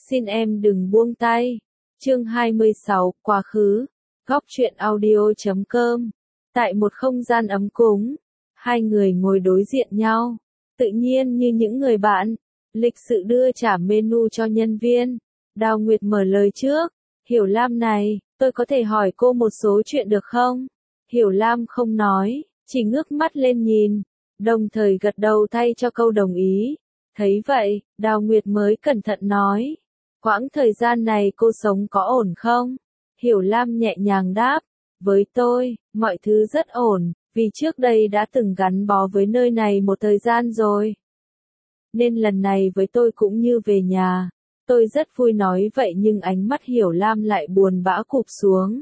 Xin em đừng buông tay. Chương 26, quá khứ. Góc truyện audio.com. Tại một không gian ấm cúng, hai người ngồi đối diện nhau, tự nhiên như những người bạn, lịch sự đưa trả menu cho nhân viên. Đào Nguyệt mở lời trước, Hiểu Lam này, tôi có thể hỏi cô một số chuyện được không? Hiểu Lam không nói, chỉ ngước mắt lên nhìn, đồng thời gật đầu thay cho câu đồng ý. Thấy vậy, Đào Nguyệt mới cẩn thận nói, quãng thời gian này cô sống có ổn không? Hiểu Lam nhẹ nhàng đáp, với tôi, mọi thứ rất ổn, vì trước đây đã từng gắn bó với nơi này một thời gian rồi. Nên lần này với tôi cũng như về nhà. Tôi rất vui nói vậy nhưng ánh mắt Hiểu Lam lại buồn bã cụp xuống.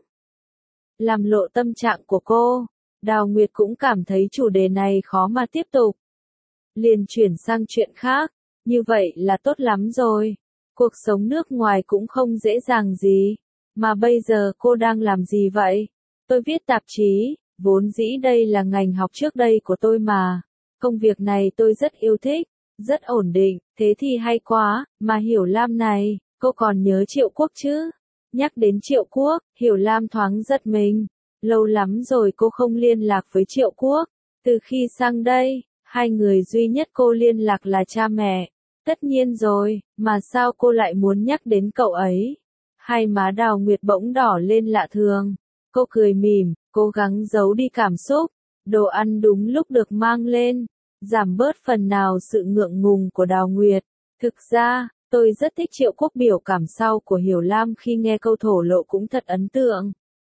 Làm lộ tâm trạng của cô, Đào Nguyệt cũng cảm thấy chủ đề này khó mà tiếp tục. Liền chuyển sang chuyện khác, như vậy là tốt lắm rồi. Cuộc sống nước ngoài cũng không dễ dàng gì. Mà bây giờ cô đang làm gì vậy? Tôi viết tạp chí, vốn dĩ đây là ngành học trước đây của tôi mà. Công việc này tôi rất yêu thích, rất ổn định, thế thì hay quá, mà Hiểu Lam này, cô còn nhớ Triệu Quốc chứ? Nhắc đến Triệu Quốc, Hiểu Lam thoáng giật mình. Lâu lắm rồi cô không liên lạc với Triệu Quốc. Từ khi sang đây, hai người duy nhất cô liên lạc là cha mẹ. Tất nhiên rồi, mà sao cô lại muốn nhắc đến cậu ấy? Hai má Đào Nguyệt bỗng đỏ lên lạ thường. Cô cười mỉm, cố gắng giấu đi cảm xúc. Đồ ăn đúng lúc được mang lên, giảm bớt phần nào sự ngượng ngùng của Đào Nguyệt. Thực ra, tôi rất thích Triệu Quốc biểu cảm sau của Hiểu Lam khi nghe câu thổ lộ cũng thật ấn tượng.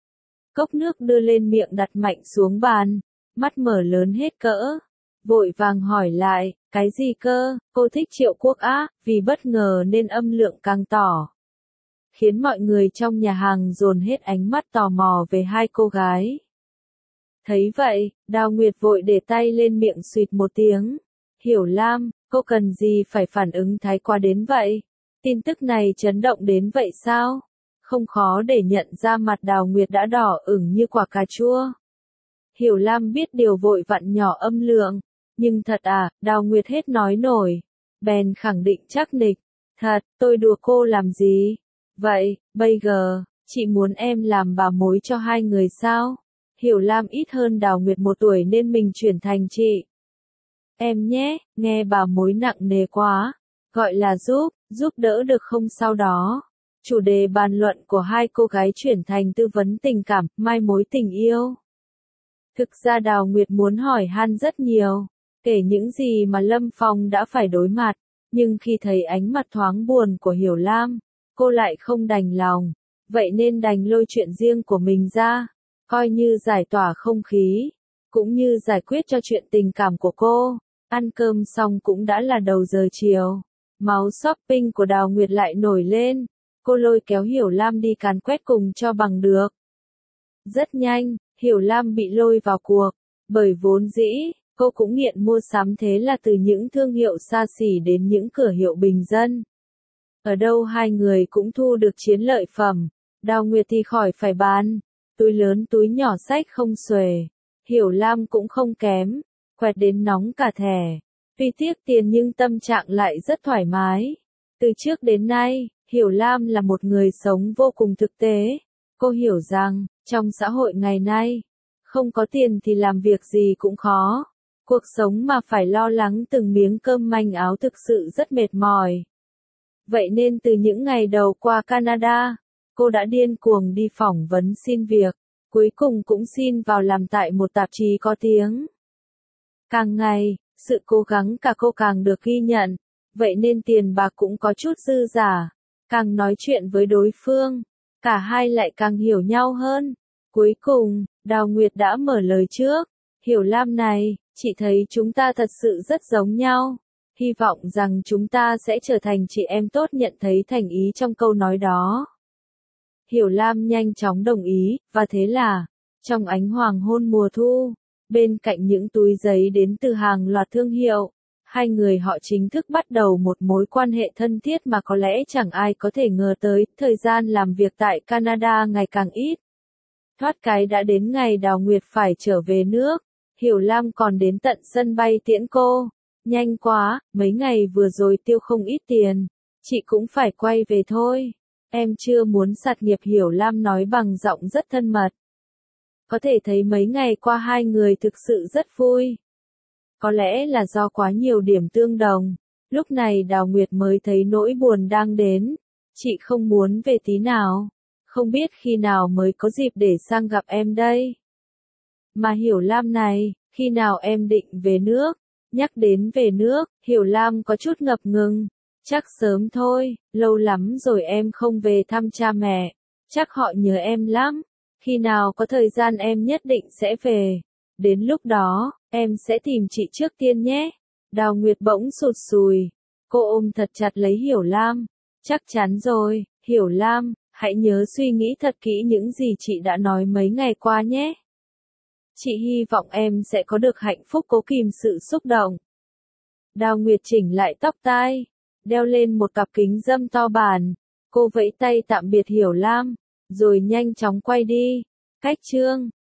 Cốc nước đưa lên miệng đặt mạnh xuống bàn, mắt mở lớn hết cỡ. Vội vàng hỏi lại, cái gì cơ, cô thích Triệu Quốc á, vì bất ngờ nên âm lượng càng tỏ. Khiến mọi người trong nhà hàng dồn hết ánh mắt tò mò về hai cô gái. Thấy vậy, Đào Nguyệt vội để tay lên miệng suýt một tiếng. Hiểu Lam, cô cần gì phải phản ứng thái quá đến vậy? Tin tức này chấn động đến vậy sao? Không khó để nhận ra mặt Đào Nguyệt đã đỏ ửng như quả cà chua. Hiểu Lam biết điều vội vặn nhỏ âm lượng. Nhưng thật à, Đào Nguyệt hết nói nổi. Bèn khẳng định chắc nịch. Thật, tôi đùa cô làm gì? Vậy, bây giờ, chị muốn em làm bà mối cho hai người sao? Hiểu Lam ít hơn Đào Nguyệt 1 tuổi nên mình chuyển thành chị. Em nhé, nghe bà mối nặng nề quá. Gọi là giúp đỡ được không sau đó. Chủ đề bàn luận của hai cô gái chuyển thành tư vấn tình cảm, mai mối tình yêu. Thực ra Đào Nguyệt muốn hỏi han rất nhiều, kể những gì mà Lâm Phong đã phải đối mặt, nhưng khi thấy ánh mặt thoáng buồn của Hiểu Lam, cô lại không đành lòng, vậy nên đành lôi chuyện riêng của mình ra, coi như giải tỏa không khí, cũng như giải quyết cho chuyện tình cảm của cô. Ăn cơm xong cũng đã là đầu giờ chiều, máu shopping của Đào Nguyệt lại nổi lên, cô lôi kéo Hiểu Lam đi càn quét cùng cho bằng được. Rất nhanh, Hiểu Lam bị lôi vào cuộc, bởi vốn dĩ, cô cũng nghiện mua sắm, thế là từ những thương hiệu xa xỉ đến những cửa hiệu bình dân. Ở đâu hai người cũng thu được chiến lợi phẩm, Đào Nguyệt thì khỏi phải bàn, túi lớn túi nhỏ xách không xuể. Hiểu Lam cũng không kém, quẹt đến nóng cả thẻ. Tuy tiếc tiền nhưng tâm trạng lại rất thoải mái. Từ trước đến nay, Hiểu Lam là một người sống vô cùng thực tế. Cô hiểu rằng, trong xã hội ngày nay, không có tiền thì làm việc gì cũng khó. Cuộc sống mà phải lo lắng từng miếng cơm manh áo thực sự rất mệt mỏi. Vậy nên từ những ngày đầu qua Canada, cô đã điên cuồng đi phỏng vấn xin việc, cuối cùng cũng xin vào làm tại một tạp chí có tiếng. Càng ngày, sự cố gắng cả cô càng được ghi nhận, vậy nên tiền bạc cũng có chút dư giả. Càng nói chuyện với đối phương, cả hai lại càng hiểu nhau hơn. Cuối cùng, Đào Nguyệt đã mở lời trước. Hiểu Lam này, chị thấy chúng ta thật sự rất giống nhau. Hy vọng rằng chúng ta sẽ trở thành chị em tốt, nhận thấy thành ý trong câu nói đó. Hiểu Lam nhanh chóng đồng ý, và thế là, trong ánh hoàng hôn mùa thu, bên cạnh những túi giấy đến từ hàng loạt thương hiệu, hai người họ chính thức bắt đầu một mối quan hệ thân thiết mà có lẽ chẳng ai có thể ngờ tới. Thời gian làm việc tại Canada ngày càng ít. Thoát cái đã đến ngày Đào Nguyệt phải trở về nước. Hiểu Lam còn đến tận sân bay tiễn cô. Nhanh quá, mấy ngày vừa rồi tiêu không ít tiền. Chị cũng phải quay về thôi. Em chưa muốn sạt nghiệp, Hiểu Lam nói bằng giọng rất thân mật. Có thể thấy mấy ngày qua hai người thực sự rất vui. Có lẽ là do quá nhiều điểm tương đồng. Lúc này Đào Nguyệt mới thấy nỗi buồn đang đến. Chị không muốn về tí nào. Không biết khi nào mới có dịp để sang gặp em đây. Mà Hiểu Lam này, khi nào em định về nước? Nhắc đến về nước, Hiểu Lam có chút ngập ngừng. Chắc sớm thôi, lâu lắm rồi em không về thăm cha mẹ. Chắc họ nhớ em lắm. Khi nào có thời gian em nhất định sẽ về. Đến lúc đó, em sẽ tìm chị trước tiên nhé. Đào Nguyệt bỗng sụt sùi. Cô ôm thật chặt lấy Hiểu Lam. Chắc chắn rồi, Hiểu Lam, hãy nhớ suy nghĩ thật kỹ những gì chị đã nói mấy ngày qua nhé. Chị hy vọng em sẽ có được hạnh phúc, cố kìm sự xúc động. Đào Nguyệt chỉnh lại tóc tai, đeo lên một cặp kính râm to bản. Cô vẫy tay tạm biệt Hiểu Lam, rồi nhanh chóng quay đi. Cách chương